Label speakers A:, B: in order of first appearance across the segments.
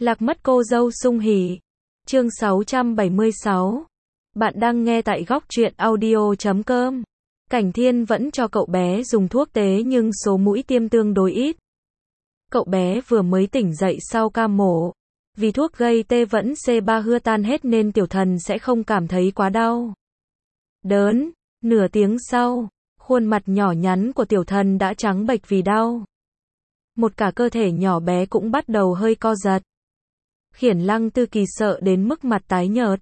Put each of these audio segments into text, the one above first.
A: Lạc mất cô dâu sung hỉ. Chương 676. Bạn đang nghe tại góc truyện audio.com. Cảnh Thiên vẫn cho cậu bé dùng thuốc tế nhưng số mũi tiêm tương đối ít. Cậu bé vừa mới tỉnh dậy sau ca mổ. Vì thuốc gây tê vẫn C3 hưa tan hết nên tiểu thần sẽ không cảm thấy quá đau đớn. Nửa tiếng sau, khuôn mặt nhỏ nhắn của tiểu thần đã trắng bệch vì đau. Một cả cơ thể nhỏ bé cũng bắt đầu hơi co giật. Khiển Lăng Tư Kỳ sợ đến mức mặt tái nhợt.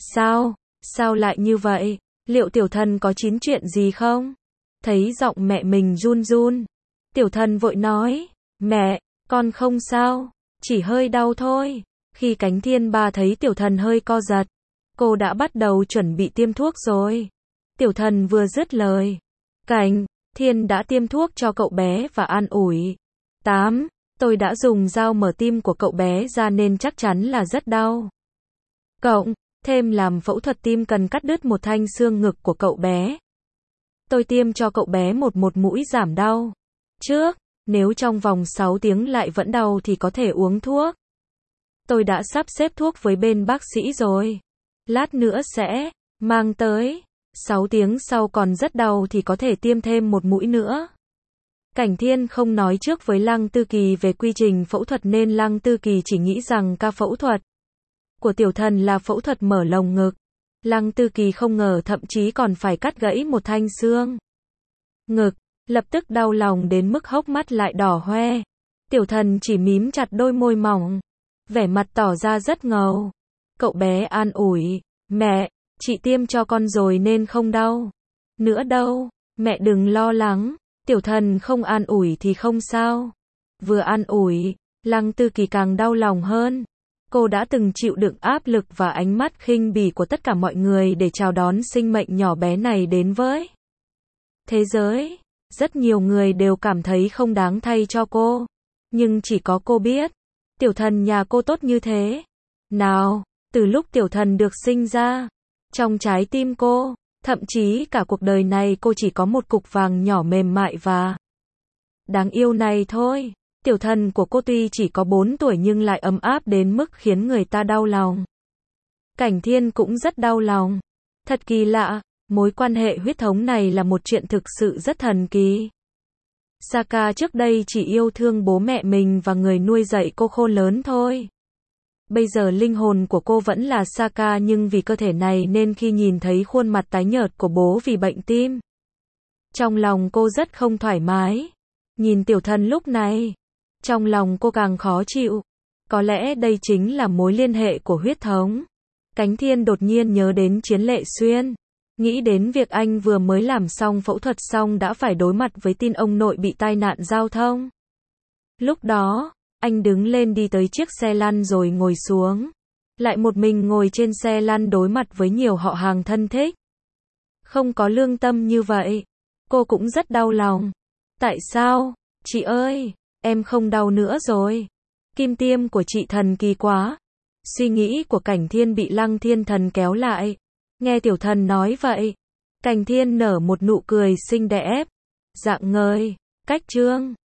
A: Sao lại như vậy? Liệu tiểu thần có chín chuyện gì không? Thấy giọng mẹ mình run run, tiểu thần vội nói, mẹ, con không sao, chỉ hơi đau thôi. Khi Cánh Thiên Ba thấy tiểu thần hơi co giật, cô đã bắt đầu chuẩn bị tiêm thuốc rồi. Tiểu thần vừa dứt lời, Cảnh Thiên đã tiêm thuốc cho cậu bé và an ủi. Tôi đã dùng dao mở tim của cậu bé ra nên chắc chắn là rất đau. Cộng thêm làm phẫu thuật tim cần cắt đứt một thanh xương ngực của cậu bé. Tôi tiêm cho cậu bé một mũi giảm đau trước, nếu trong vòng 6 tiếng lại vẫn đau thì có thể uống thuốc. Tôi đã sắp xếp thuốc với bên bác sĩ rồi. Lát nữa sẽ mang tới. 6 tiếng sau còn rất đau thì có thể tiêm thêm một mũi nữa. Cảnh Thiên không nói trước với Lăng Tư Kỳ về quy trình phẫu thuật nên Lăng Tư Kỳ chỉ nghĩ rằng ca phẫu thuật của tiểu thần là phẫu thuật mở lồng ngực. Lăng Tư Kỳ không ngờ thậm chí còn phải cắt gãy một thanh xương ngực, lập tức đau lòng đến mức hốc mắt lại đỏ hoe. Tiểu thần chỉ mím chặt đôi môi mỏng, vẻ mặt tỏ ra rất ngầu. Cậu bé an ủi, mẹ, chị tiêm cho con rồi nên không đau nữa đâu, mẹ đừng lo lắng. Tiểu thần không an ủi thì không sao. Vừa an ủi, Lăng Tư Kỳ càng đau lòng hơn. Cô đã từng chịu đựng áp lực và ánh mắt khinh bỉ của tất cả mọi người để chào đón sinh mệnh nhỏ bé này đến với thế giới. Rất nhiều người đều cảm thấy không đáng thay cho cô. Nhưng chỉ có cô biết, tiểu thần nhà cô tốt như thế nào. Từ lúc tiểu thần được sinh ra, trong trái tim cô, thậm chí cả cuộc đời này cô chỉ có một cục vàng nhỏ mềm mại và đáng yêu này thôi. Tiểu thần của cô tuy chỉ có 4 tuổi nhưng lại ấm áp đến mức khiến người ta đau lòng. Cảnh Thiên cũng rất đau lòng. Thật kỳ lạ, mối quan hệ huyết thống này là một chuyện thực sự rất thần kỳ. Saka trước đây chỉ yêu thương bố mẹ mình và người nuôi dạy cô khôn lớn thôi. Bây giờ linh hồn của cô vẫn là Saka nhưng vì cơ thể này nên khi nhìn thấy khuôn mặt tái nhợt của bố vì bệnh tim, trong lòng cô rất không thoải mái. Nhìn tiểu thần lúc này, trong lòng cô càng khó chịu. Có lẽ đây chính là mối liên hệ của huyết thống. Cánh Thiên đột nhiên nhớ đến Chiến Lệ Xuyên. Nghĩ đến việc anh vừa mới làm xong phẫu thuật xong đã phải đối mặt với tin ông nội bị tai nạn giao thông. Lúc đó, anh đứng lên đi tới chiếc xe lăn rồi ngồi xuống. Lại một mình ngồi trên xe lăn đối mặt với nhiều họ hàng thân thích. Không có lương tâm như vậy. Cô cũng rất đau lòng. Tại sao? Chị ơi, em không đau nữa rồi. Kim tiêm của chị thần kỳ quá. Suy nghĩ của Cảnh Thiên bị Lăng Thiên Thần kéo lại. Nghe tiểu thần nói vậy, Cảnh Thiên nở một nụ cười xinh đẹp. Dạng ngời, cách chương.